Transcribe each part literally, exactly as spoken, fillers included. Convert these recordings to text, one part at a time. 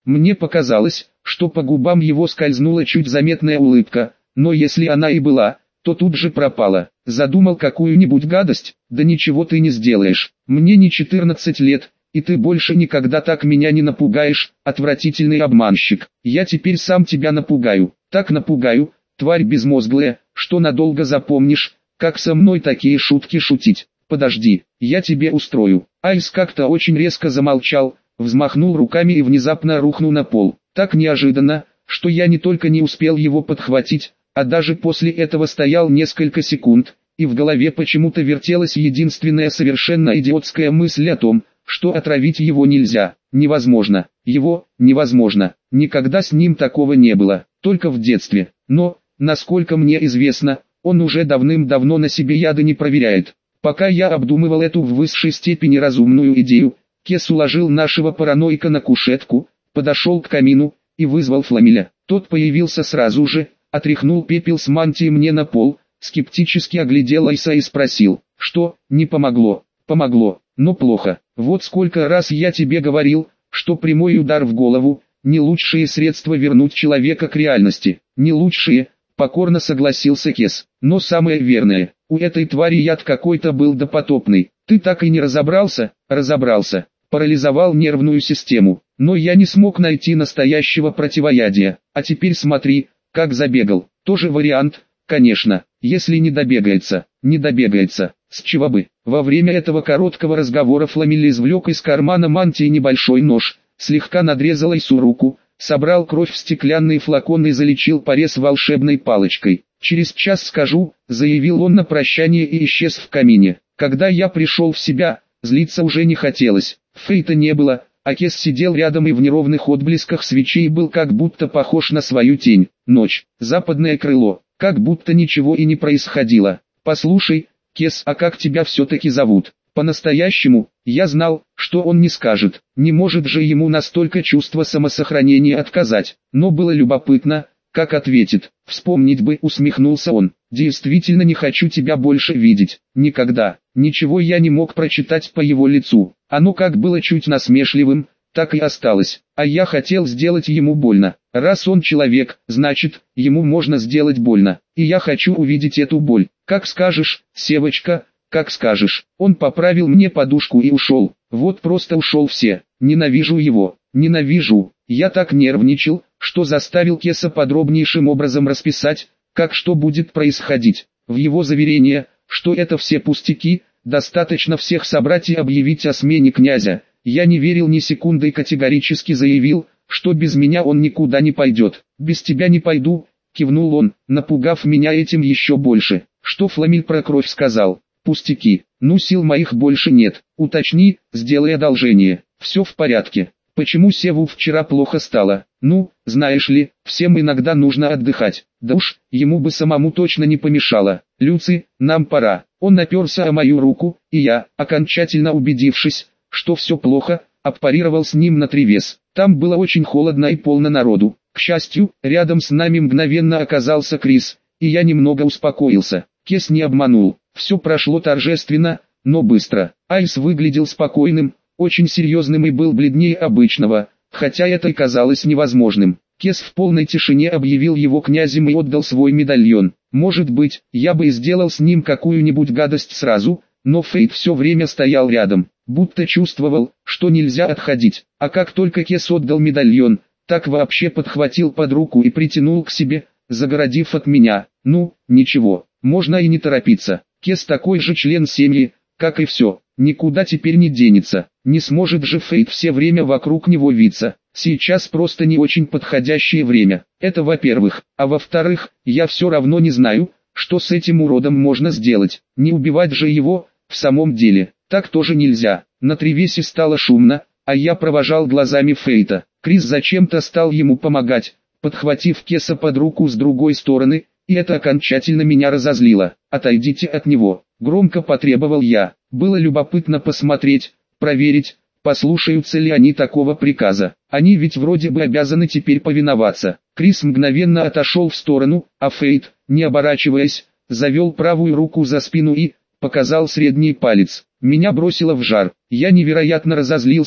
Мне показалось, что по губам его скользнула чуть заметная улыбка, но если она и была, то тут же пропала. Задумал какую-нибудь гадость? Да ничего ты не сделаешь. Мне не четырнадцать лет, и ты больше никогда так меня не напугаешь, отвратительный обманщик. Я теперь сам тебя напугаю. Так напугаю, тварь безмозглая, что надолго запомнишь, как со мной такие шутки шутить. Подожди, я тебе устрою. Айс как-то очень резко замолчал, взмахнул руками и внезапно рухнул на пол. Так неожиданно, что я не только не успел его подхватить, а даже после этого стоял несколько секунд, и в голове почему-то вертелась единственная совершенно идиотская мысль о том, что отравить его нельзя, невозможно, его, невозможно, никогда с ним такого не было, только в детстве, но, насколько мне известно, он уже давным-давно на себе яды не проверяет. Пока я обдумывал эту в высшей степени разумную идею, Кес уложил нашего параноика на кушетку, подошел к камину и вызвал Фламеля. Тот появился сразу же, отряхнул пепел с мантии мне на пол, скептически оглядел Айса и спросил, что, не помогло? Помогло, но плохо. Вот сколько раз я тебе говорил, что прямой удар в голову – не лучшие средства вернуть человека к реальности. Не лучшие, покорно согласился Кес, но самое верное. У этой твари яд какой-то был допотопный. Ты так и не разобрался? Разобрался. Парализовал нервную систему. Но я не смог найти настоящего противоядия. А теперь смотри, как забегал. Тоже вариант, конечно, если не добегается. Не добегается. С чего бы? Во время этого короткого разговора Фламель извлек из кармана мантии небольшой нож, слегка надрезал Айсу руку, собрал кровь в стеклянный флакон и залечил порез волшебной палочкой. «Через час скажу», — заявил он на прощание и исчез в камине. Когда я пришел в себя, злиться уже не хотелось. Фейта не было, а Кес сидел рядом и в неровных отблесках свечей был как будто похож на свою тень. Ночь, западное крыло, как будто ничего и не происходило. «Послушай, Кес, а как тебя все-таки зовут?» По-настоящему, я знал, что он не скажет, не может же ему настолько чувство самосохранения отказать, но было любопытно, как ответит. Вспомнить бы, усмехнулся он. Действительно не хочу тебя больше видеть. Никогда. Ничего я не мог прочитать по его лицу. Оно как было чуть насмешливым, так и осталось. А я хотел сделать ему больно. Раз он человек, значит, ему можно сделать больно. И я хочу увидеть эту боль. Как скажешь, Севочка, как скажешь. Он поправил мне подушку и ушел. Вот просто ушел все. Ненавижу его. Ненавижу. Я так нервничал, что заставил Кеса подробнейшим образом расписать, как что будет происходить. В его заверение, что это все пустяки, достаточно всех собрать и объявить о смене князя, я не верил ни секунды и категорически заявил, что без меня он никуда не пойдет. «Без тебя не пойду», — кивнул он, напугав меня этим еще больше. Что Фламель про кровь сказал? Пустяки. Ну, сил моих больше нет. Уточни, сделай одолжение. Все в порядке. Почему Севу вчера плохо стало? Ну, знаешь ли, всем иногда нужно отдыхать. Да уж, ему бы самому точно не помешало. Люци, нам пора. Он наперся о мою руку, и я, окончательно убедившись, что все плохо, отпарировал с ним натревес. Там было очень холодно и полно народу. К счастью, рядом с нами мгновенно оказался Крис, и я немного успокоился. Кес не обманул. Все прошло торжественно, но быстро. Айс выглядел спокойным, очень серьезным и был бледнее обычного, хотя это и казалось невозможным. Кес в полной тишине объявил его князем и отдал свой медальон. Может быть, я бы и сделал с ним какую-нибудь гадость сразу, но Фейт все время стоял рядом, будто чувствовал, что нельзя отходить. А как только Кес отдал медальон, так вообще подхватил под руку и притянул к себе, загородив от меня. Ну, ничего, можно и не торопиться. Кес такой же член семьи, как и все. Никуда теперь не денется, не сможет же Фейт все время вокруг него виться. Сейчас просто не очень подходящее время. Это во-первых. А во-вторых, я все равно не знаю, что с этим уродом можно сделать. Не убивать же его, в самом деле. Так тоже нельзя. На тревесе стало шумно, а я провожал глазами Фейта. Крис зачем-то стал ему помогать, подхватив Кеса под руку с другой стороны, и это окончательно меня разозлило. «Отойдите от него», — громко потребовал я. Было любопытно посмотреть, проверить, послушаются ли они такого приказа. Они ведь вроде бы обязаны теперь повиноваться. Крис мгновенно отошел в сторону, а Фейт, не оборачиваясь, завел правую руку за спину и показал средний палец. Меня бросило в жар. Я невероятно разозлился,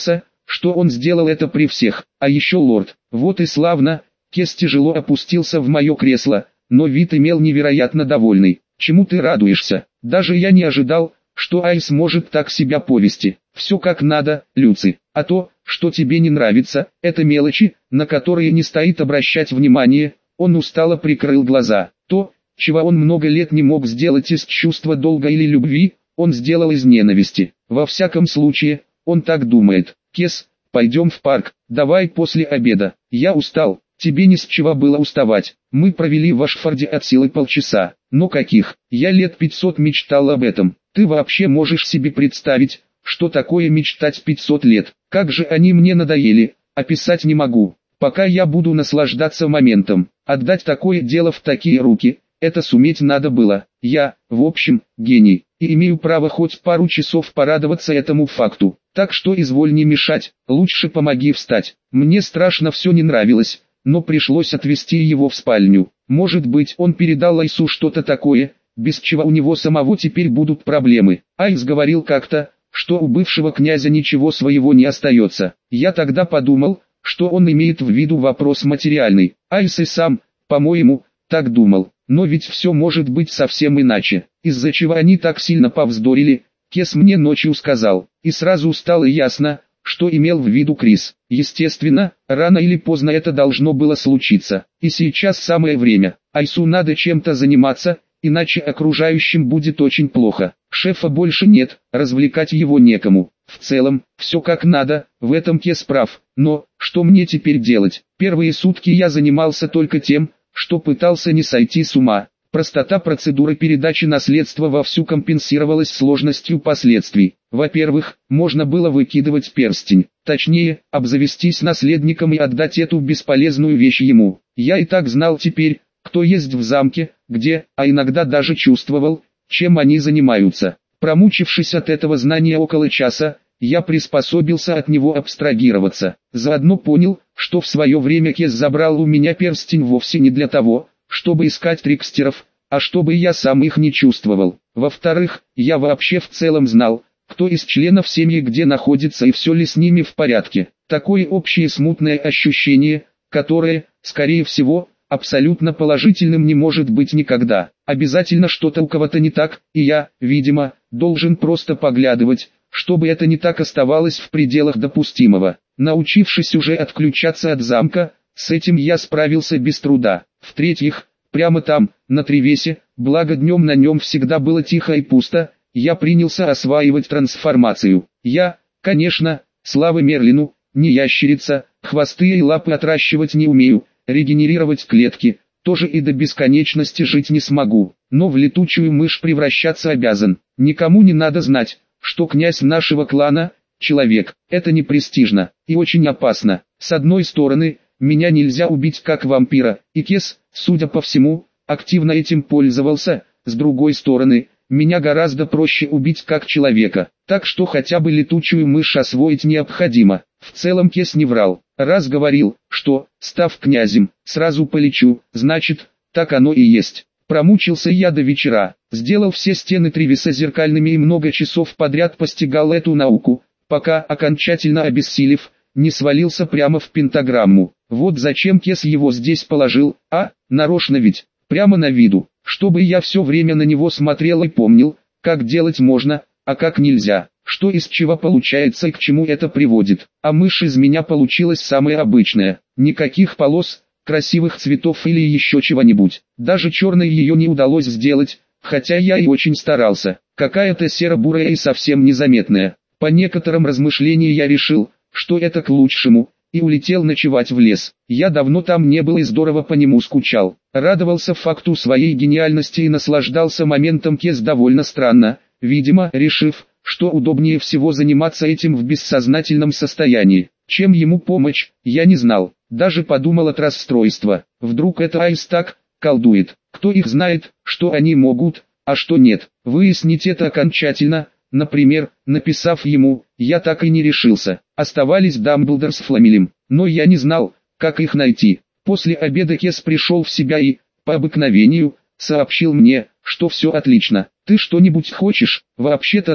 что он сделал это при всех. А еще лорд. Вот и славно. Кес тяжело опустился в мое кресло, но вид имел невероятно довольный. Чему ты радуешься? Даже я не ожидал, что Айс может так себя повести. Все как надо, Люци. А то, что тебе не нравится, это мелочи, на которые не стоит обращать внимание. Он устало прикрыл глаза. То, чего он много лет не мог сделать из чувства долга или любви, он сделал из ненависти. Во всяком случае, он так думает. Кес, пойдем в парк, давай после обеда. Я устал, тебе не с чего было уставать. Мы провели в Ашфорде от силы полчаса. Но каких? Я лет пятьсот мечтал об этом. Ты вообще можешь себе представить, что такое мечтать пятьсот лет? Как же они мне надоели, описать не могу. Пока я буду наслаждаться моментом. Отдать такое дело в такие руки, это суметь надо было. Я, в общем, гений, и имею право хоть пару часов порадоваться этому факту. Так что изволь не мешать, лучше помоги встать. Мне страшно все не нравилось, но пришлось отвезти его в спальню. Может быть, он передал Айсу что-то такое, без чего у него самого теперь будут проблемы. Айс говорил как-то, что у бывшего князя ничего своего не остается. Я тогда подумал, что он имеет в виду вопрос материальный. Айс и сам, по-моему, так думал. Но ведь все может быть совсем иначе. Из-за чего они так сильно повздорили, Кес мне ночью сказал. И сразу стало ясно, что имел в виду Крис. Естественно, рано или поздно это должно было случиться. И сейчас самое время. Айсу надо чем-то заниматься, иначе окружающим будет очень плохо. Шефа больше нет, развлекать его некому. В целом, все как надо, в этом Кес прав. Но, что мне теперь делать? Первые сутки я занимался только тем, что пытался не сойти с ума. Простота процедуры передачи наследства вовсю компенсировалась сложностью последствий. Во-первых, можно было выкидывать перстень, точнее, обзавестись наследником и отдать эту бесполезную вещь ему. Я и так знал теперь, кто есть в замке, где, а иногда даже чувствовал, чем они занимаются. Промучившись от этого знания около часа, я приспособился от него абстрагироваться. Заодно понял, что в свое время Кес забрал у меня перстень вовсе не для того, чтобы искать трикстеров, а чтобы я сам их не чувствовал. Во-вторых, я вообще в целом знал, кто из членов семьи где находится и все ли с ними в порядке. Такое общее смутное ощущение, которое, скорее всего, абсолютно положительным не может быть никогда. Обязательно что-то у кого-то не так, и я, видимо, должен просто поглядывать, чтобы это не так оставалось в пределах допустимого. Научившись уже отключаться от замка, с этим я справился без труда. В-третьих, прямо там, на Тревесе, благо днем на нем всегда было тихо и пусто, я принялся осваивать трансформацию. Я, конечно, слава Мерлину, не ящерица, хвосты и лапы отращивать не умею, регенерировать клетки, тоже и до бесконечности жить не смогу, но в летучую мышь превращаться обязан. Никому не надо знать, что князь нашего клана – человек. Это не престижно и очень опасно. С одной стороны, меня нельзя убить как вампира, и Кес, судя по всему, активно этим пользовался. С другой стороны, меня гораздо проще убить как человека, так что хотя бы летучую мышь освоить необходимо. В целом Кес не врал, раз говорил, что, став князем, сразу полечу, значит, так оно и есть. Промучился я до вечера, сделал все стены Тревеса зеркальными и много часов подряд постигал эту науку, пока, окончательно обессилев, не свалился прямо в пентаграмму. Вот зачем Кес его здесь положил, а, нарочно ведь, прямо на виду, чтобы я все время на него смотрел и помнил, как делать можно, а как нельзя, что из чего получается и к чему это приводит. А мышь из меня получилась самая обычная, никаких полос, красивых цветов или еще чего-нибудь. Даже черной ее не удалось сделать, хотя я и очень старался. Какая-то серо-бурая и совсем незаметная. По некоторым размышлениям я решил, что это к лучшему, и улетел ночевать в лес. Я давно там не был и здорово по нему скучал. Радовался факту своей гениальности и наслаждался моментом. Кес довольно странно, видимо, решив, что удобнее всего заниматься этим в бессознательном состоянии. Чем ему помочь, я не знал. Даже подумал от расстройства. Вдруг это Айс так колдует. Кто их знает, что они могут, а что нет. Выяснить это окончательно, например, написав ему, я так и не решился. Оставались Дамблдор с Фламелем, но я не знал, как их найти. После обеда Кес пришел в себя и, по обыкновению, сообщил мне, что все отлично. «Ты что-нибудь хочешь?» «Вообще-то да,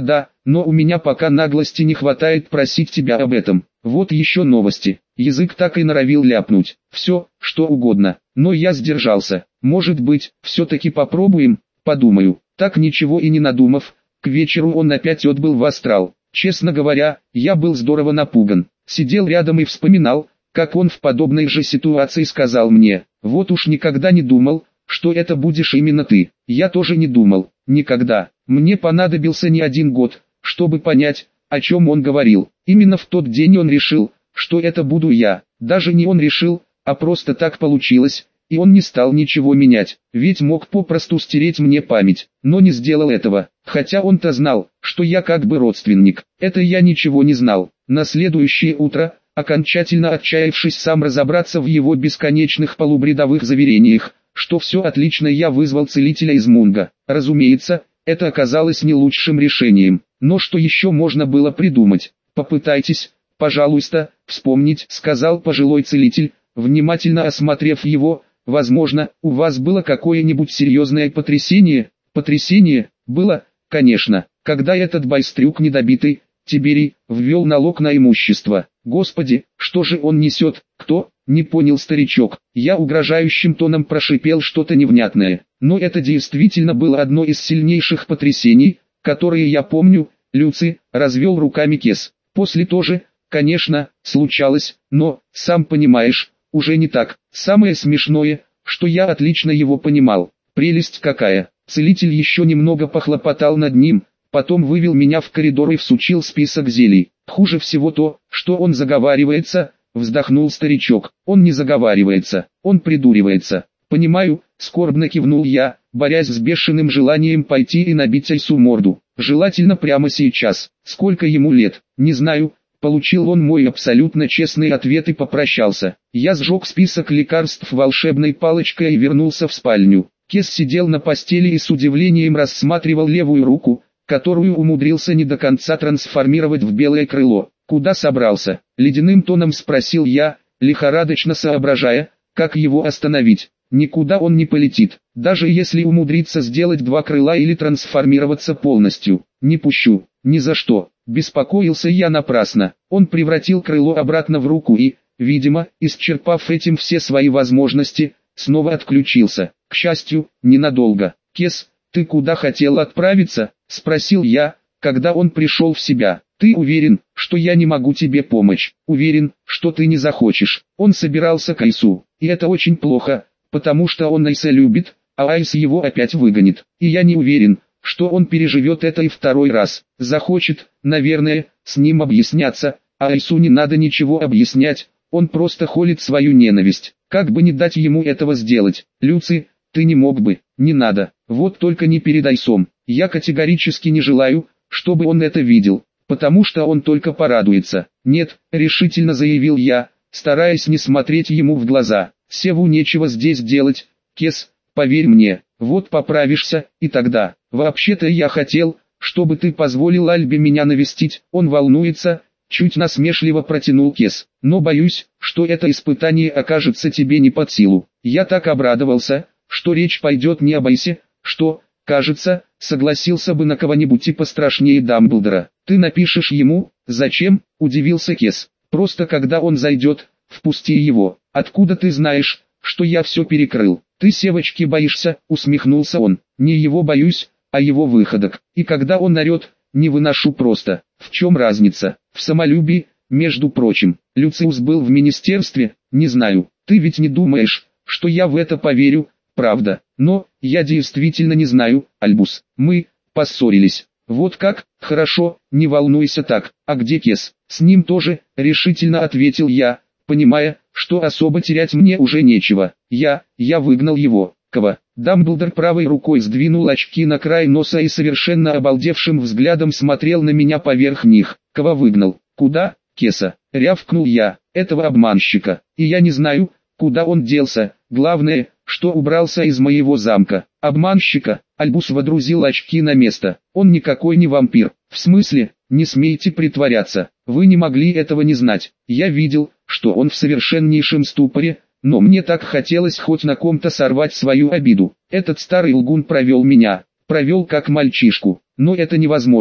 но у меня пока наглости не хватает просить тебя об этом. Вот еще новости. Язык так и норовил ляпнуть. Все, что угодно. Но я сдержался. Может быть, все-таки попробуем, подумаю. Так ничего и не надумав, к вечеру он опять отбыл в астрал. Честно говоря, я был здорово напуган. Сидел рядом и вспоминал, как он в подобной же ситуации сказал мне: «Вот уж никогда не думал, что это будешь именно ты». Я тоже не думал, никогда. Мне понадобился не один год, чтобы понять, о чем он говорил. Именно в тот день он решил, что это буду я. Даже не он решил, а просто так получилось, и он не стал ничего менять, ведь мог попросту стереть мне память, но не сделал этого, хотя он-то знал, что я как бы родственник. Это я ничего не знал. На следующее утро, окончательно отчаявшись сам разобраться в его бесконечных полубредовых заверениях, что все отлично, я вызвал целителя из Мунга. Разумеется, это оказалось не лучшим решением, но что еще можно было придумать? «Попытайтесь, пожалуйста, вспомнить», — сказал пожилой целитель, внимательно осмотрев его. «Возможно, у вас было какое-нибудь серьезное потрясение?» «Потрясение? Было, конечно, когда этот байстрюк недобитый, Тиберий, ввел налог на имущество. Господи, что же он несет? Кто?» Не понял старичок. Я угрожающим тоном прошипел что-то невнятное. Но это действительно было одно из сильнейших потрясений, которые я помню. Люци, развел руками Кес. После тоже, конечно, случалось, но, сам понимаешь, уже не так. Самое смешное, что я отлично его понимал. Прелесть какая. Целитель еще немного похлопотал над ним, потом вывел меня в коридор и всучил список зелий. Хуже всего то, что он заговаривается, вздохнул старичок. Он не заговаривается, он придуривается. Понимаю, скорбно кивнул я, борясь с бешеным желанием пойти и набить Айсу морду. Желательно прямо сейчас. Сколько ему лет, не знаю. Получил он мой абсолютно честный ответ и попрощался. Я сжег список лекарств волшебной палочкой и вернулся в спальню. Кес сидел на постели и с удивлением рассматривал левую руку, которую умудрился не до конца трансформировать в белое крыло. «Куда собрался?» — ледяным тоном спросил я, лихорадочно соображая, как его остановить. «Никуда он не полетит, даже если умудрится сделать два крыла или трансформироваться полностью. Не пущу, ни за что». Беспокоился я напрасно. Он превратил крыло обратно в руку и, видимо, исчерпав этим все свои возможности, снова отключился. К счастью, ненадолго. «Кес, ты куда хотел отправиться?» — спросил я, когда он пришел в себя. «Ты уверен, что я не могу тебе помочь? Уверен, что ты не захочешь?» Он собирался к Айсу, и это очень плохо, потому что он Айса любит, а Айс его опять выгонит. И я не уверен, что он переживет это и второй раз. Захочет, наверное, с ним объясняться, а Айсу не надо ничего объяснять, он просто холит свою ненависть. Как бы не дать ему этого сделать? «Люци, ты не мог бы, не надо, вот только не перед Айсом. Я категорически не желаю, чтобы он это видел, потому что он только порадуется». «Нет», — решительно заявил я, стараясь не смотреть ему в глаза. «Севу нечего здесь делать, Кес, поверь мне, вот поправишься, и тогда. Вообще-то я хотел, чтобы ты позволил Альбе меня навестить». «Он волнуется», — чуть насмешливо протянул Кес. «Но боюсь, что это испытание окажется тебе не под силу». Я так обрадовался, что речь пойдет не об Айсе, что, кажется, согласился бы на кого-нибудь и пострашнее Дамблдора. «Ты напишешь ему?» «Зачем?» — удивился Кес. «Просто когда он зайдет, впусти его». «Откуда ты знаешь, что я все перекрыл?» «Ты Севочки боишься?» — усмехнулся он. «Не его боюсь, а его выходок. И когда он орет, не выношу просто». «В чем разница?» «В самолюбии, между прочим». «Люциус был в министерстве?» «Не знаю. Ты ведь не думаешь, что я в это поверю, правда?» «Но, я действительно не знаю, Альбус. Мы поссорились». «Вот как? Хорошо, не волнуйся так. А где Кес?» «С ним тоже», — решительно ответил я, понимая, что особо терять мне уже нечего. «Я, я выгнал его». «Кого?» Дамблдор правой рукой сдвинул очки на край носа и совершенно обалдевшим взглядом смотрел на меня поверх них. «Кого выгнал? Куда?» «Кеса», — рявкнул я, — «этого обманщика. И я не знаю, куда он делся. Главное, что убрался из моего замка». «Обманщика?» Альбус водрузил очки на место. «Он никакой не вампир». «В смысле? Не смейте притворяться. Вы не могли этого не знать. Я видел, что он в совершеннейшем ступоре, но мне так хотелось хоть на ком-то сорвать свою обиду. Этот старый лгун провел меня, провел как мальчишку. Но это невозможно.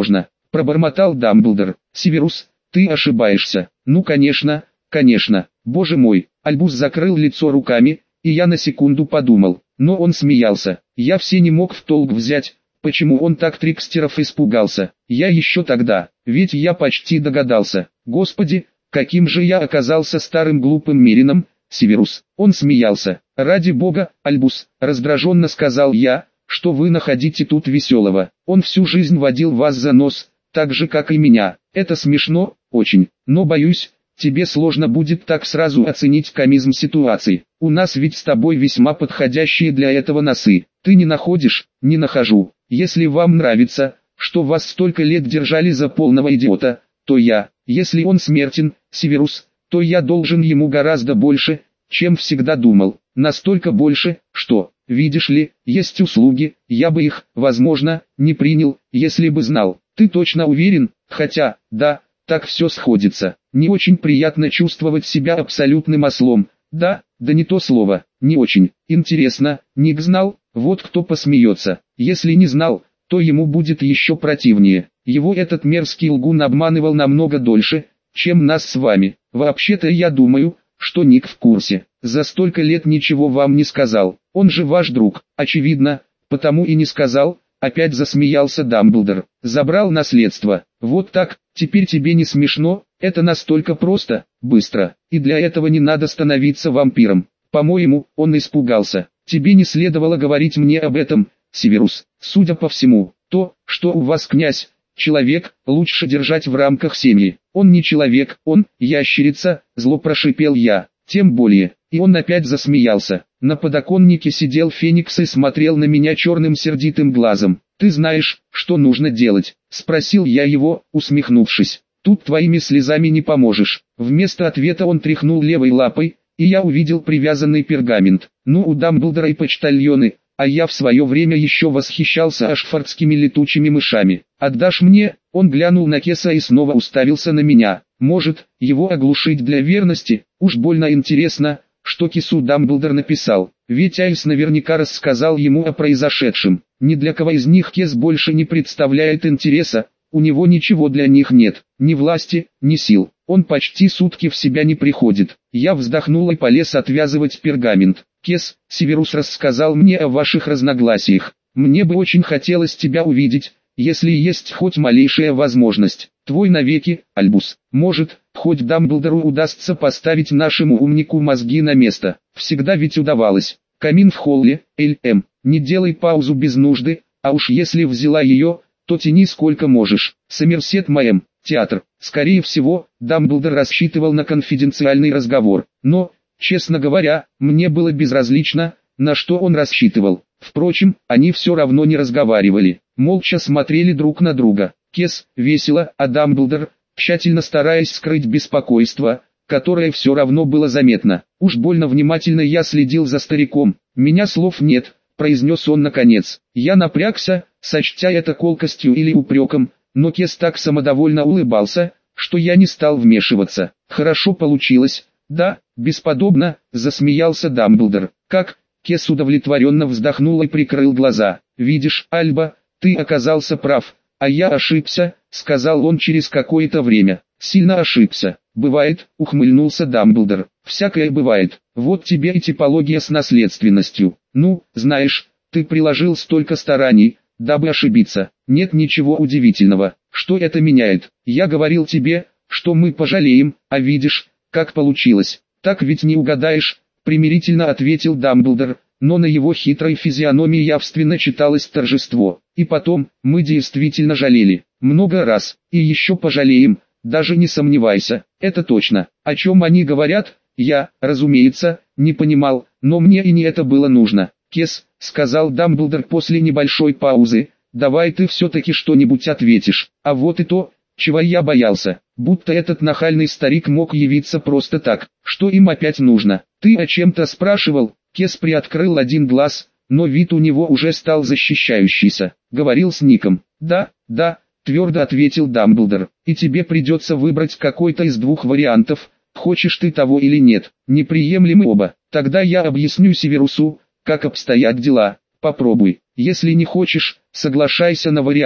пробормотал Дамблдор. Северус, ты ошибаешься. Ну конечно, конечно. Боже мой, Альбус закрыл лицо руками, и я на секунду подумал. Но он смеялся. Я все не мог в толк взять, почему он так трикстеров испугался. Я еще тогда, ведь я почти догадался. Господи, каким же я оказался старым глупым Мерином, Северус. Он смеялся. Ради бога, Альбус, раздраженно сказал я, что вы находите тут веселого. Он всю жизнь водил вас за нос, так же как и меня. Это смешно, очень, но боюсь, тебе сложно будет так сразу оценить комизм ситуации. У нас ведь с тобой весьма подходящие для этого носы. Ты не находишь? Не нахожу. Если вам нравится, что вас столько лет держали за полного идиота, то я, если он смертен, Северус, то я должен ему гораздо больше, чем всегда думал. Настолько больше, что, видишь ли, есть услуги, я бы их, возможно, не принял, если бы знал. Ты точно уверен? Хотя, да, так все сходится. Не очень приятно чувствовать себя абсолютным ослом. Да, да не то слово, не очень. Интересно, Ник знал? Вот кто посмеется. Если не знал, то ему будет еще противнее. Его этот мерзкий лгун обманывал намного дольше, чем нас с вами. Вообще-то я думаю, что Ник в курсе. За столько лет ничего вам не сказал. Он же ваш друг. Очевидно, потому и не сказал. Опять засмеялся Дамблдор. Забрал наследство. Вот так, теперь тебе не смешно? Это настолько просто, быстро. И для этого не надо становиться вампиром. По-моему, он испугался. Тебе не следовало говорить мне об этом, Северус. Судя по всему, то, что у вас князь, человек, лучше держать в рамках семьи. Он не человек, он ящерица, зло прошипел я. Тем более, и он опять засмеялся. На подоконнике сидел Феникс и смотрел на меня черным сердитым глазом. «Ты знаешь, что нужно делать?» – спросил я его, усмехнувшись. «Тут твоими слезами не поможешь». Вместо ответа он тряхнул левой лапой, и я увидел привязанный пергамент. Ну, у Дамблдора и почтальоны, а я в свое время еще восхищался ашфордскими летучими мышами. «Отдашь мне?» Он глянул на Кеса и снова уставился на меня. Может, его оглушить для верности? Уж больно интересно, что Кесу Дамблдор написал. Ведь Альс наверняка рассказал ему о произошедшем. Ни для кого из них Кес больше не представляет интереса, у него ничего для них нет, ни власти, ни сил. Он почти сутки в себя не приходит. Я вздохнул и полез отвязывать пергамент. Кес, Северус рассказал мне о ваших разногласиях. Мне бы очень хотелось тебя увидеть, если есть хоть малейшая возможность. Твой навеки, Альбус. Может, хоть Дамблдору удастся поставить нашему умнику мозги на место. Всегда ведь удавалось. Камин в холле, Эль Эм. Не делай паузу без нужды, а уж если взяла ее, то тяни сколько можешь. Сомерсет Мэм, театр. Скорее всего, Дамблдор рассчитывал на конфиденциальный разговор. Но, честно говоря, мне было безразлично, на что он рассчитывал. Впрочем, они все равно не разговаривали. Молча смотрели друг на друга. Кес весело, а Дамблдор, тщательно стараясь скрыть беспокойство, которое все равно было заметно. Уж больно внимательно я следил за стариком. «Меня слов нет», — произнес он наконец. Я напрягся, сочтя это колкостью или упреком, но Кес так самодовольно улыбался, что я не стал вмешиваться. «Хорошо получилось, да, бесподобно», — засмеялся Дамблдор. «Как?» Кес удовлетворенно вздохнул и прикрыл глаза. «Видишь, Альба, ты оказался прав, а я ошибся», — сказал он через какое-то время. «Сильно ошибся». «Бывает», — ухмыльнулся Дамблдор. «Всякое бывает. Вот тебе и типология с наследственностью. Ну, знаешь, ты приложил столько стараний, дабы ошибиться. Нет ничего удивительного. Что это меняет? Я говорил тебе, что мы пожалеем, а видишь, как получилось. Так ведь не угадаешь», — примирительно ответил Дамблдор, но на его хитрой физиономии явственно читалось торжество. «И потом, мы действительно жалели. Много раз, и еще пожалеем. Даже не сомневайся, это точно. О чем они говорят, я, разумеется, не понимал, но мне и не это было нужно». «Кес», — сказал Дамблдор после небольшой паузы, — «давай ты все-таки что-нибудь ответишь». А вот и то, чего я боялся, будто этот нахальный старик мог явиться просто так. Что им опять нужно? «Ты о чем-то спрашивал?» Кес приоткрыл один глаз, но вид у него уже стал защищающийся. «Говорил с Ником». «Да, да», — твердо ответил Дамблдор. «И тебе придется выбрать какой-то из двух вариантов, хочешь ты того или нет. Неприемлемы оба. Тогда я объясню Северусу, как обстоят дела. Попробуй. Если не хочешь, соглашайся на вариант,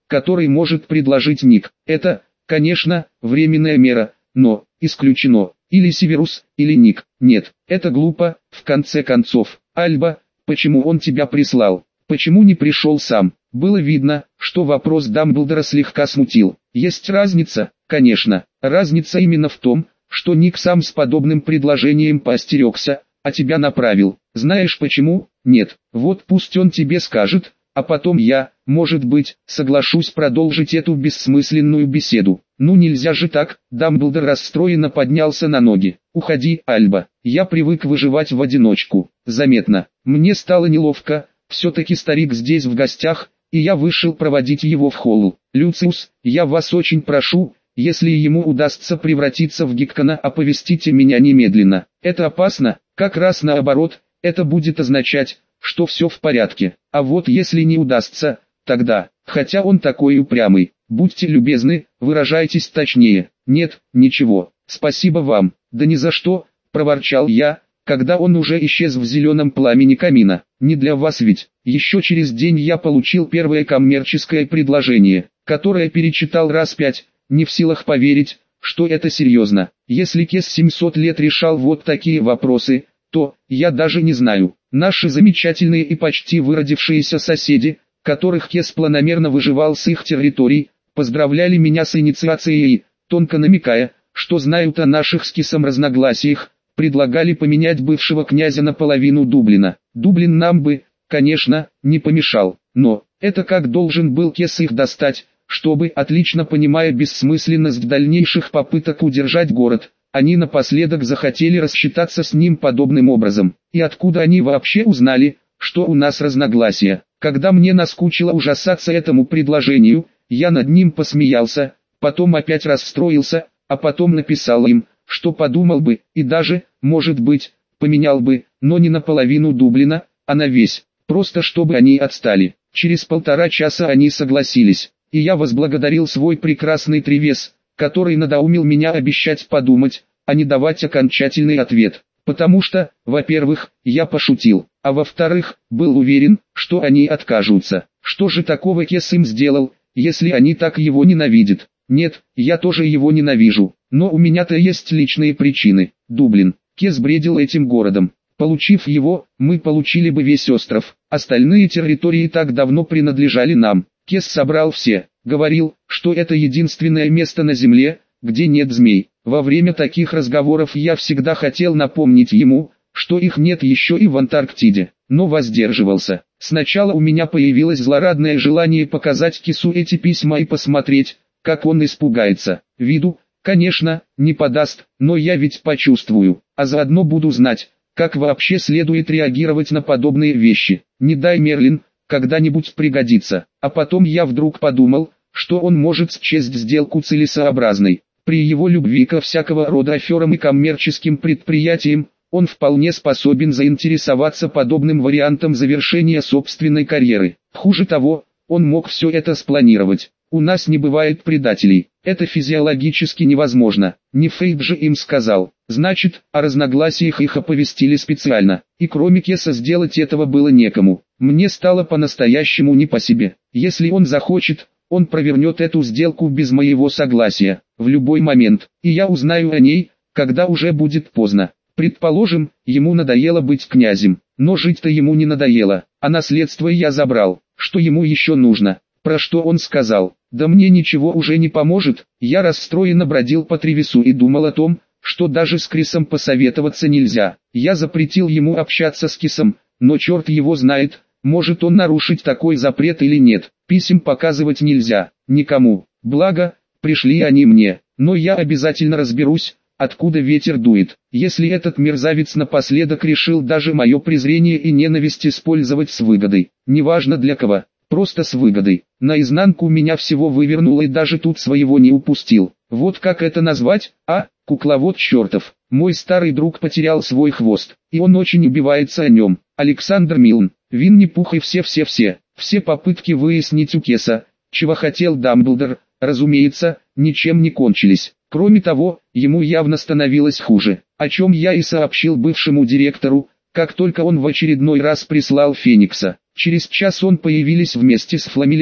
который может предложить Ник. Это, конечно, временная мера, но, исключено, или Северус, или Ник. Нет, это глупо, в конце концов. Альба, почему он тебя прислал? Почему не пришел сам? Было видно, что вопрос Дамблдора слегка смутил. Есть разница, конечно. Разница именно в том, что Ник сам с подобным предложением поостерегся, а тебя направил. Знаешь почему? Нет. Вот пусть он тебе скажет, а потом я, может быть, соглашусь продолжить эту бессмысленную беседу. Ну нельзя же так. Дамблдор расстроенно поднялся на ноги. Уходи, Альба. Я привык выживать в одиночку. Заметно. Мне стало неловко. Все-таки старик здесь в гостях, и я вышел проводить его в холл. Люциус, я вас очень прошу, если ему удастся превратиться в Гиккона, оповестите меня немедленно. Это опасно, как раз наоборот, это будет означать, что все в порядке. А вот если не удастся, тогда, хотя он такой упрямый, будьте любезны, выражайтесь точнее. Нет, ничего, спасибо вам. Да ни за что, проворчал я, когда он уже исчез в зеленом пламени камина. Не для вас ведь. Еще через день я получил первое коммерческое предложение, которое перечитал раз пять, не в силах поверить, что это серьезно. Если Кес семьсот лет решал вот такие вопросы, то, я даже не знаю, наши замечательные и почти выродившиеся соседи, которых Кес планомерно выживал с их территорий, поздравляли меня с инициацией, тонко намекая, что знают о наших с Кесом разногласиях, предлагали поменять бывшего князя на половину Дублина. Дублин нам бы, конечно, не помешал, но, это как должен был Кес их достать, чтобы, отлично понимая бессмысленность дальнейших попыток удержать город, они напоследок захотели рассчитаться с ним подобным образом. И откуда они вообще узнали, что у нас разногласия? Когда мне наскучило ужасаться этому предложению, я над ним посмеялся, потом опять расстроился, а потом написал им, что подумал бы, и даже, может быть, поменял бы, но не на половину Дублина, а на весь, просто чтобы они отстали. Через полтора часа они согласились, и я возблагодарил свой прекрасный Тревес, который надоумил меня обещать подумать, а не давать окончательный ответ. Потому что, во-первых, я пошутил, а во-вторых, был уверен, что они откажутся. Что же такого Кес им сделал, если они так его ненавидят? Нет, я тоже его ненавижу, но у меня-то есть личные причины. Дублин. Кес бредил этим городом. Получив его, мы получили бы весь остров. Остальные территории так давно принадлежали нам. Кес собрал все. Говорил, что это единственное место на земле, где нет змей. Во время таких разговоров я всегда хотел напомнить ему, что их нет еще и в Антарктиде, но воздерживался. Сначала у меня появилось злорадное желание показать Кесу эти письма и посмотреть, как он испугается. Виду, конечно, не подаст, но я ведь почувствую, а заодно буду знать, как вообще следует реагировать на подобные вещи. Не дай Мерлин, когда-нибудь пригодится. А потом я вдруг подумал, что он может счесть сделку целесообразной. При его любви ко всякого рода аферам и коммерческим предприятиям, он вполне способен заинтересоваться подобным вариантом завершения собственной карьеры. Хуже того, он мог все это спланировать. У нас не бывает предателей, это физиологически невозможно. Не Фейт же им сказал. Значит, о разногласиях их оповестили специально, и кроме Кеса сделать этого было некому. Мне стало по-настоящему не по себе. Если он захочет, он провернет эту сделку без моего согласия, в любой момент, и я узнаю о ней, когда уже будет поздно. Предположим, ему надоело быть князем, но жить-то ему не надоело, а наследство я забрал. Что ему еще нужно? Про что он сказал? Да мне ничего уже не поможет. Я расстроенно бродил по Тревесу и думал о том, что даже с Крисом посоветоваться нельзя. Я запретил ему общаться с Кисом, но черт его знает, может он нарушить такой запрет или нет. Писем показывать нельзя, никому. Благо, пришли они мне, но я обязательно разберусь, откуда ветер дует. Если этот мерзавец напоследок решил даже мое презрение и ненависть использовать с выгодой, неважно для кого, просто с выгодой. Наизнанку меня всего вывернуло и даже тут своего не упустил. Вот как это назвать, а, кукловод чертов. Мой старый друг потерял свой хвост, и он очень убивается о нем. Александр Милн, Винни-Пух и все-все-все. Все попытки выяснить у Кеса, чего хотел Дамблдор, разумеется, ничем не кончились. Кроме того, ему явно становилось хуже, о чем я и сообщил бывшему директору, как только он в очередной раз прислал Феникса. Через час он появились вместе с Фламелем,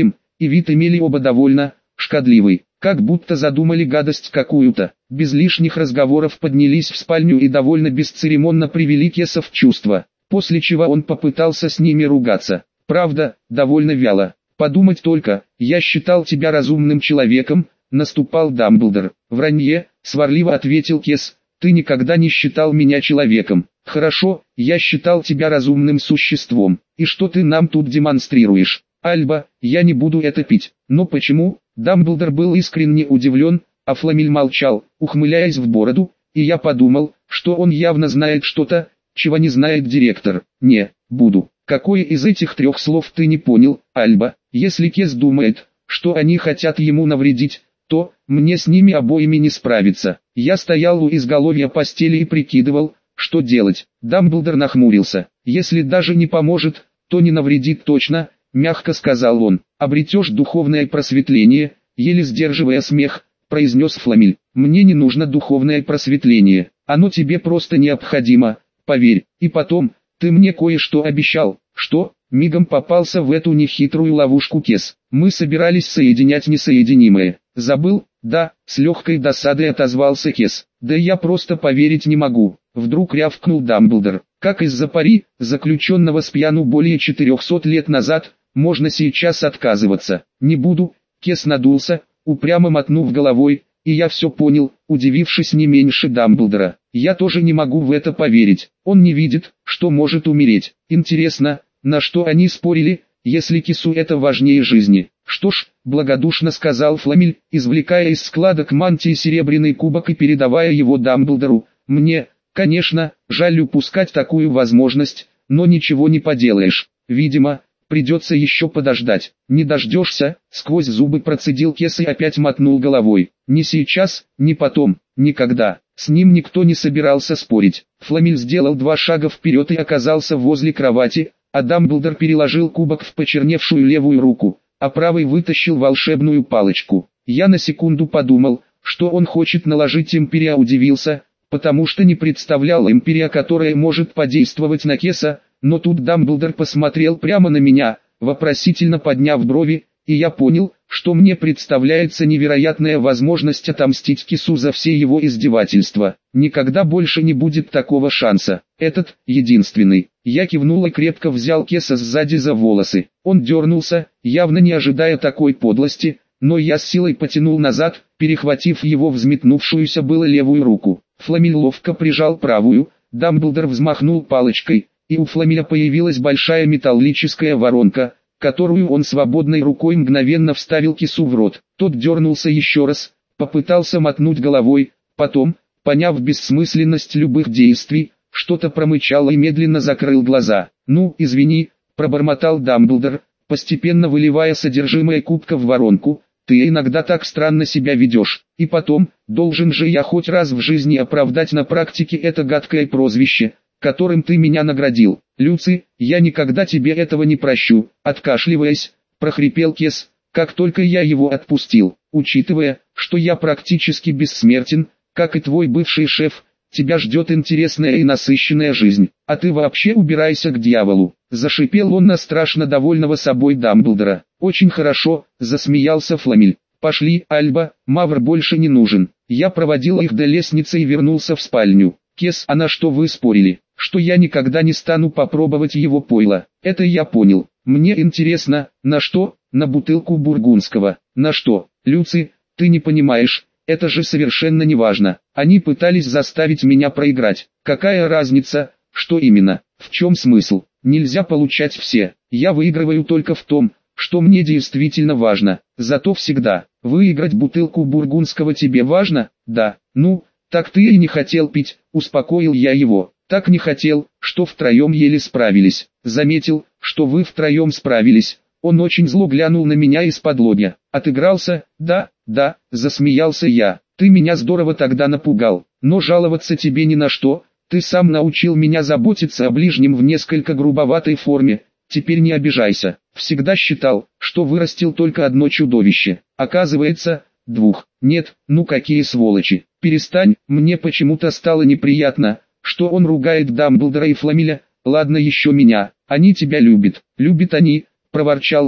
и вид имели оба довольно шкодливый, как будто задумали гадость какую-то. Без лишних разговоров поднялись в спальню и довольно бесцеремонно привели Кеса в чувство, после чего он попытался с ними ругаться. Правда, довольно вяло. «Подумать только, я считал тебя разумным человеком», — наступал Дамблдор. «Вранье», — сварливо ответил Кес, — «ты никогда не считал меня человеком». «Хорошо, я считал тебя разумным существом. И что ты нам тут демонстрируешь?» «Альба, я не буду это пить». «Но почему?» Дамблдор был искренне удивлен, а Фламель молчал, ухмыляясь в бороду, и я подумал, что он явно знает что-то, чего не знает директор. «Не, буду». «Какое из этих трех слов ты не понял, Альба?» «Если Кес думает, что они хотят ему навредить, то мне с ними обоими не справиться». Я стоял у изголовья постели и прикидывал, что делать. Дамблдор нахмурился. «Если даже не поможет, то не навредит точно», — мягко сказал он. «Обретешь духовное просветление», — еле сдерживая смех, произнес Фламель. «Мне не нужно духовное просветление, оно тебе просто необходимо, поверь. И потом, ты мне кое-что обещал». «Что?» — мигом попался в эту нехитрую ловушку Кес. «Мы собирались соединять несоединимое». «Забыл?» «Да», — с легкой досадой отозвался Кес. «Да я просто поверить не могу», — вдруг рявкнул Дамблдор. «Как из-за пари, заключенного с пьяну более четырехсот лет назад, можно сейчас отказываться?» «Не буду», — Кес надулся, упрямо мотнув головой, и я все понял, удивившись не меньше Дамблдора. «Я тоже не могу в это поверить. Он не видит, что может умереть. Интересно, на что они спорили, если Кесу это важнее жизни?» «Что ж», — благодушно сказал Фламель, извлекая из складок мантии серебряный кубок и передавая его Дамблдору, «мне, конечно, жаль упускать такую возможность, но ничего не поделаешь. Видимо, придется еще подождать». «Не дождешься», — сквозь зубы процедил Кес и опять мотнул головой. «Не сейчас, не потом, никогда». С ним никто не собирался спорить. Фламель сделал два шага вперед и оказался возле кровати, а Дамблдор переложил кубок в почерневшую левую руку, а правой вытащил волшебную палочку. Я на секунду подумал, что он хочет наложить империя, удивился, потому что не представлял империя, которая может подействовать на Кеса, но тут Дамблдор посмотрел прямо на меня, вопросительно подняв брови, и я понял, что мне представляется невероятная возможность отомстить Кесу за все его издевательства. Никогда больше не будет такого шанса. Этот, единственный. Я кивнул и крепко взял Кеса сзади за волосы. Он дернулся, явно не ожидая такой подлости, но я с силой потянул назад, перехватив его взметнувшуюся было левую руку. Фламель ловко прижал правую, Дамблдор взмахнул палочкой, и у Фламеля появилась большая металлическая воронка, которую он свободной рукой мгновенно вставил Кесу в рот. Тот дернулся еще раз, попытался мотнуть головой, потом, поняв бессмысленность любых действий, что-то промычал и медленно закрыл глаза. «Ну, извини», — пробормотал Дамблдор, постепенно выливая содержимое кубка в воронку, «ты иногда так странно себя ведешь. И потом, должен же я хоть раз в жизни оправдать на практике это гадкое прозвище, которым ты меня наградил. Люци, я никогда тебе этого не прощу», — откашливаясь, прохрипел Кес, как только я его отпустил. «Учитывая, что я практически бессмертен, как и твой бывший шеф, тебя ждет интересная и насыщенная жизнь, а ты вообще убирайся к дьяволу», — зашипел он на страшно довольного собой Дамблдора. «Очень хорошо», — засмеялся Фламель. «Пошли, Альба, Мавр больше не нужен». Я проводил их до лестницы и вернулся в спальню. «Кес, а на что вы спорили? Что я никогда не стану попробовать его пойло?» «Это я понял. Мне интересно, на что?» «На бутылку бургундского». «На что?» «Люци, ты не понимаешь, это же совершенно не важно. Они пытались заставить меня проиграть. Какая разница, что именно? В чем смысл? Нельзя получать все. Я выигрываю только в том, что мне действительно важно. Зато всегда. Выиграть бутылку бургундского тебе важно?» «Да». «Ну, так ты и не хотел пить», — успокоил я его. «Так не хотел, что втроем еле справились». «Заметил, что вы втроем справились». Он очень зло глянул на меня из-под лобья. «Отыгрался?» «Да, да», — засмеялся я. «Ты меня здорово тогда напугал, но жаловаться тебе ни на что. Ты сам научил меня заботиться о ближнем в несколько грубоватой форме. Теперь не обижайся. Всегда считал, что вырастил только одно чудовище. Оказывается, двух. Нет, ну какие сволочи. Перестань». Мне почему-то стало неприятно, что он ругает Дамблдора и Фламеля. «Ладно еще меня, они тебя любят». «Любят они», — проворчал он,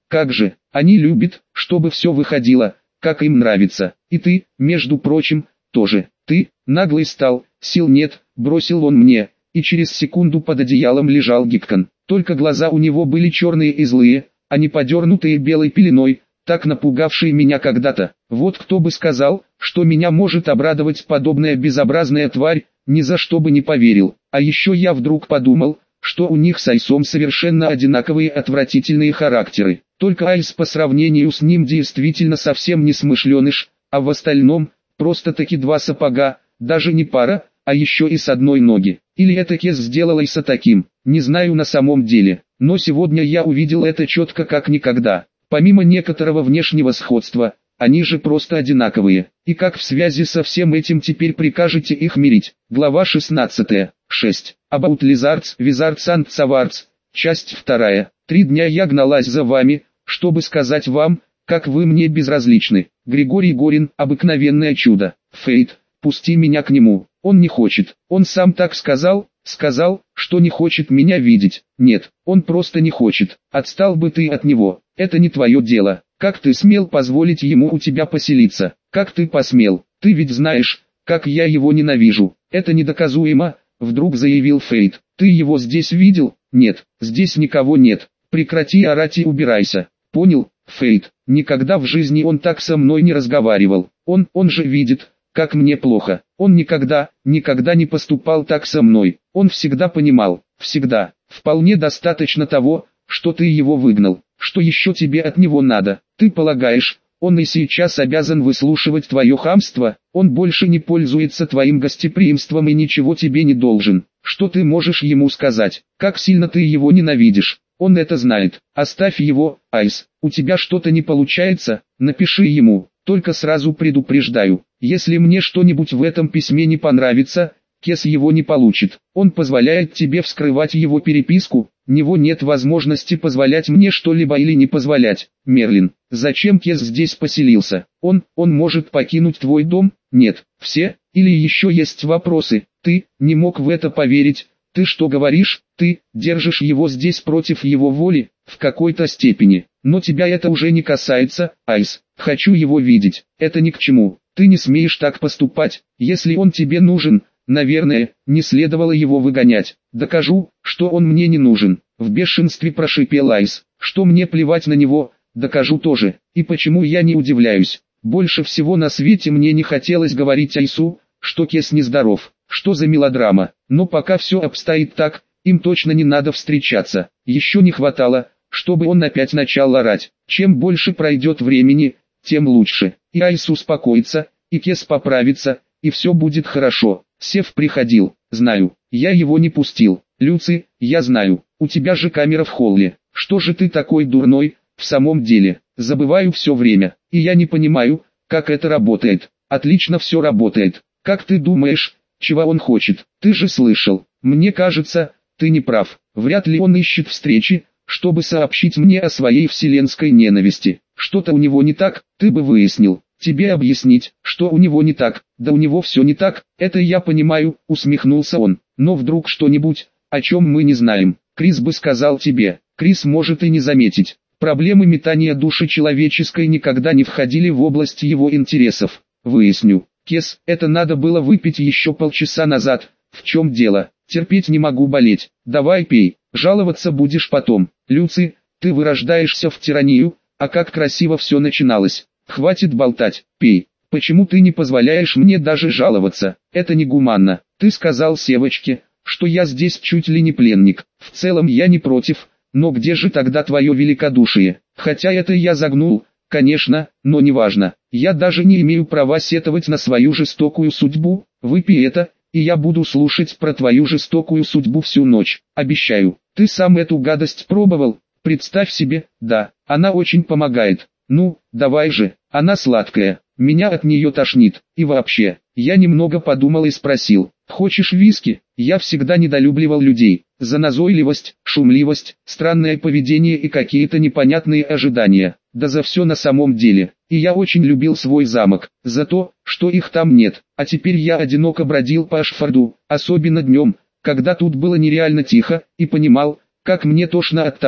Как же, они любят, чтобы все выходило, как им нравится. И ты, между прочим, тоже. Ты, наглый стал, сил нет, бросил он мне, и через секунду под одеялом лежал Гиккон. Только глаза у него были черные и злые, а не подернутые белой пеленой, так напугавшие меня когда-то. Вот кто бы сказал, что меня может обрадовать подобная безобразная тварь, ни за что бы не поверил. А еще я вдруг подумал, что у них с Айсом совершенно одинаковые отвратительные характеры. Только Айс по сравнению с ним действительно совсем не смышленыш, а в остальном, просто-таки два сапога, даже не пара, а еще и с одной ноги. Или это Кес сделал Айса таким, не знаю на самом деле, но сегодня я увидел это четко как никогда. Помимо некоторого внешнего сходства, они же просто одинаковые. И как в связи со всем этим теперь прикажете их мирить? Глава шестнадцатая. шесть. About Lizards, Wizards and Savards. Часть вторая. Три дня я гналась за вами, чтобы сказать вам, как вы мне безразличны. Григорий Горин, обыкновенное чудо. Фейт, пусти меня к нему. Он не хочет. Он сам так сказал, сказал, что не хочет меня видеть. Нет, он просто не хочет. Отстал бы ты от него. Это не твое дело. Как ты смел позволить ему у тебя поселиться? Как ты посмел? Ты ведь знаешь, как я его ненавижу. Это недоказуемо, вдруг заявил Фейт. Ты его здесь видел? Нет, здесь никого нет. Прекрати орать и убирайся. Понял, Фейт? Никогда в жизни он так со мной не разговаривал. Он, он же видит, как мне плохо. Он никогда, никогда не поступал так со мной. Он всегда понимал, всегда. Вполне достаточно того, что ты его выгнал. Что еще тебе от него надо? Ты полагаешь, он и сейчас обязан выслушивать твое хамство? Он больше не пользуется твоим гостеприимством и ничего тебе не должен. Что ты можешь ему сказать? Как сильно ты его ненавидишь? Он это знает. Оставь его, Айс. У тебя что-то не получается? Напиши ему. Только сразу предупреждаю, если мне что-нибудь в этом письме не понравится, Кес его не получит. Он позволяет тебе вскрывать его переписку, него нет возможности позволять мне что-либо или не позволять. Мерлин, зачем Кес здесь поселился? Он, он может покинуть твой дом? Нет. Все? Или еще есть вопросы? Ты не мог в это поверить? Ты что говоришь? Ты держишь его здесь против его воли? В какой-то степени. Но тебя это уже не касается, Айс. Хочу его видеть. Это ни к чему. Ты не смеешь так поступать. Если он тебе нужен, наверное, не следовало его выгонять. Докажу, что он мне не нужен. В бешенстве прошипел Айс. Что мне плевать на него, докажу тоже. И почему я не удивляюсь. Больше всего на свете мне не хотелось говорить Айсу, что Кес нездоров. Что за мелодрама. Но пока все обстоит так, им точно не надо встречаться. Еще не хватало, чтобы он опять начал орать. Чем больше пройдет времени, тем лучше. И Айс успокоится, и Кес поправится, и все будет хорошо. Сев приходил, знаю, я его не пустил. Люци, я знаю, у тебя же камера в холле. Что же ты такой дурной, в самом деле? Забываю все время, и я не понимаю, как это работает. Отлично все работает. Как ты думаешь, чего он хочет? Ты же слышал. Мне кажется, ты не прав. Вряд ли он ищет встречи, чтобы сообщить мне о своей вселенской ненависти. Что-то у него не так, ты бы выяснил. Тебе объяснить, что у него не так, да у него все не так, это я понимаю, усмехнулся он. Но вдруг что-нибудь, о чем мы не знаем, Крис бы сказал тебе. Крис может и не заметить. Проблемы метания души человеческой никогда не входили в область его интересов. Выясню. Кес, это надо было выпить еще полчаса назад. В чем дело? Терпеть не могу болеть. Давай пей, жаловаться будешь потом. Люци, ты вырождаешься в тиранию, а как красиво все начиналось. Хватит болтать, пей. Почему ты не позволяешь мне даже жаловаться? Это негуманно. Ты сказал Севочке, что я здесь чуть ли не пленник. В целом я не против, но где же тогда твое великодушие? Хотя это я загнул, конечно, но неважно. Я даже не имею права сетовать на свою жестокую судьбу. Выпей это, и я буду слушать про твою жестокую судьбу всю ночь. Обещаю. Ты сам эту гадость пробовал? Представь себе, да, она очень помогает. Ну, давай же, она сладкая, меня от нее тошнит. И вообще, я немного подумал и спросил, хочешь виски? Я всегда недолюбливал людей, за назойливость, шумливость, странное поведение и какие-то непонятные ожидания, да за все на самом деле. И я очень любил свой замок, за то, что их там нет, а теперь я одиноко бродил по Ашфорду, особенно днем, когда тут было нереально тихо, и понимал, как мне тошно от того,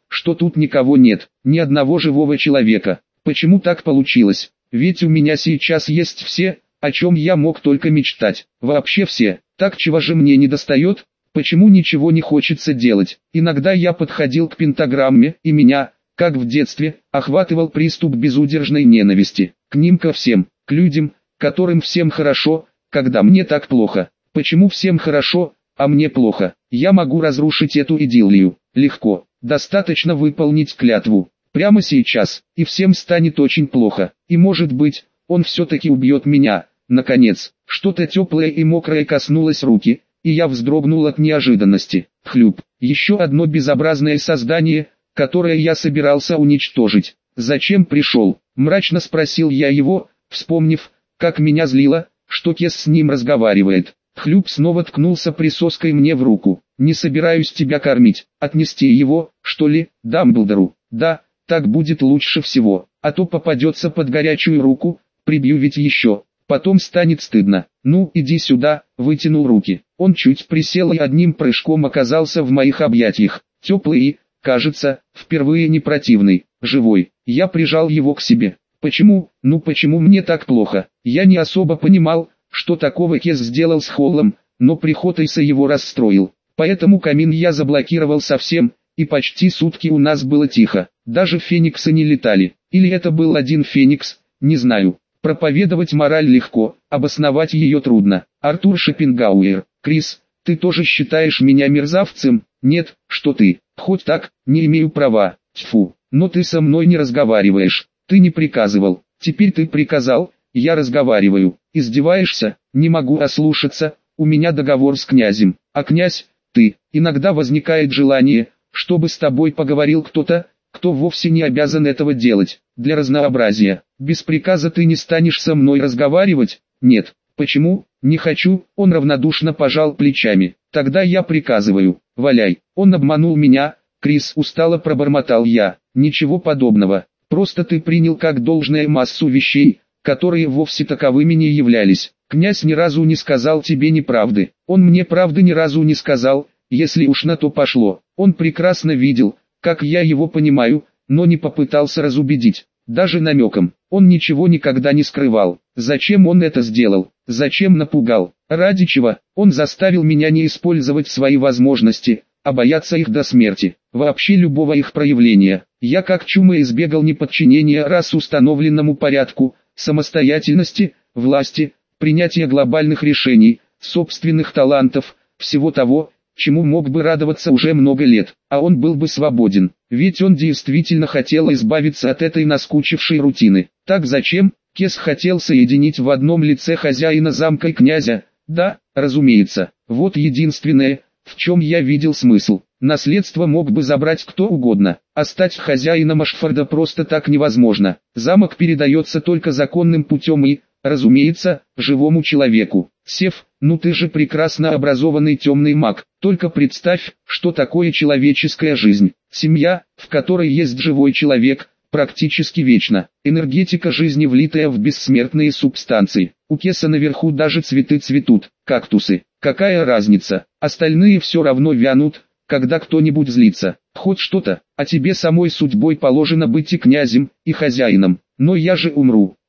что тут никого нет, ни одного живого человека. Почему так получилось? Ведь у меня сейчас есть все, о чем я мог только мечтать. Вообще все. Так чего же мне недостает? Почему ничего не хочется делать? Иногда я подходил к пентаграмме, и меня, как в детстве, охватывал приступ безудержной ненависти. К ним ко всем, к людям, которым всем хорошо, когда мне так плохо. Почему всем хорошо, а мне плохо? Я могу разрушить эту идиллию. Легко. Достаточно выполнить клятву. Прямо сейчас, и всем станет очень плохо. И может быть, он все-таки убьет меня. Наконец, что-то теплое и мокрое коснулось руки, и я вздрогнул от неожиданности. Хлюп. Еще одно безобразное создание, которое я собирался уничтожить. «Зачем пришел?» – мрачно спросил я его, вспомнив, как меня злило, что Кес с ним разговаривает. Хлюп снова ткнулся присоской мне в руку. «Не собираюсь тебя кормить. Отнести его, что ли, Дамблдору?» «Да, так будет лучше всего, а то попадется под горячую руку, прибью ведь еще, потом станет стыдно. Ну, иди сюда», вытянул руки. Он чуть присел и одним прыжком оказался в моих объятиях, теплый и, кажется, впервые не противный, живой. Я прижал его к себе. Почему, ну почему мне так плохо? Я не особо понимал, что такого Кес сделал с Холлом, но приход Эйса его расстроил. Поэтому камин я заблокировал совсем, и почти сутки у нас было тихо. Даже фениксы не летали. Или это был один феникс, не знаю. Проповедовать мораль легко, обосновать ее трудно. Артур Шопенгауэр. «Крис, ты тоже считаешь меня мерзавцем?» «Нет, что ты, хоть так, не имею права, тьфу, но ты со мной не разговариваешь, ты не приказывал, теперь ты приказал, я разговариваю, издеваешься, не могу ослушаться, у меня договор с князем, а князь, ты, иногда возникает желание, чтобы с тобой поговорил кто-то, кто вовсе не обязан этого делать, для разнообразия, без приказа ты не станешь со мной разговаривать, нет, почему, не хочу, он равнодушно пожал плечами, тогда я приказываю, валяй, он обманул меня, Крис, устало пробормотал я, ничего подобного, просто ты принял как должное массу вещей, которые вовсе таковыми не являлись, князь ни разу не сказал тебе неправды, он мне правды ни разу не сказал, если уж на то пошло, он прекрасно видел, как я его понимаю, но не попытался разубедить, даже намеком, он ничего никогда не скрывал, зачем он это сделал, зачем напугал, ради чего, он заставил меня не использовать свои возможности, а бояться их до смерти, вообще любого их проявления, я как чума избегал неподчинения раз установленному порядку, самостоятельности, власти, принятия глобальных решений, собственных талантов, всего того, чему мог бы радоваться уже много лет, а он был бы свободен, ведь он действительно хотел избавиться от этой наскучившей рутины. Так зачем? Кес хотел соединить в одном лице хозяина замка и князя, да, разумеется, вот единственное, в чем я видел смысл. Наследство мог бы забрать кто угодно, а стать хозяином Ашфорда просто так невозможно. Замок передается только законным путем и, разумеется, живому человеку. Сев, ну ты же прекрасно образованный темный маг, только представь, что такое человеческая жизнь. Семья, в которой есть живой человек, практически вечна. Энергетика жизни влитая в бессмертные субстанции. У Кеса наверху даже цветы цветут, кактусы. Какая разница, остальные все равно вянут, когда кто-нибудь злится. Хоть что-то, а тебе самой судьбой положено быть и князем, и хозяином. Но я же умру.